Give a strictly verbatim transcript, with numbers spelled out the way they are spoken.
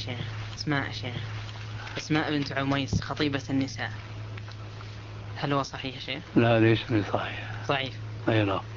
شيخ، اسماء شيخ، اسماء بنت عميس خطيبة النساء، هل هو صحيح شيخ؟ لا ليس بصحيح. ضعيف. أي نعم.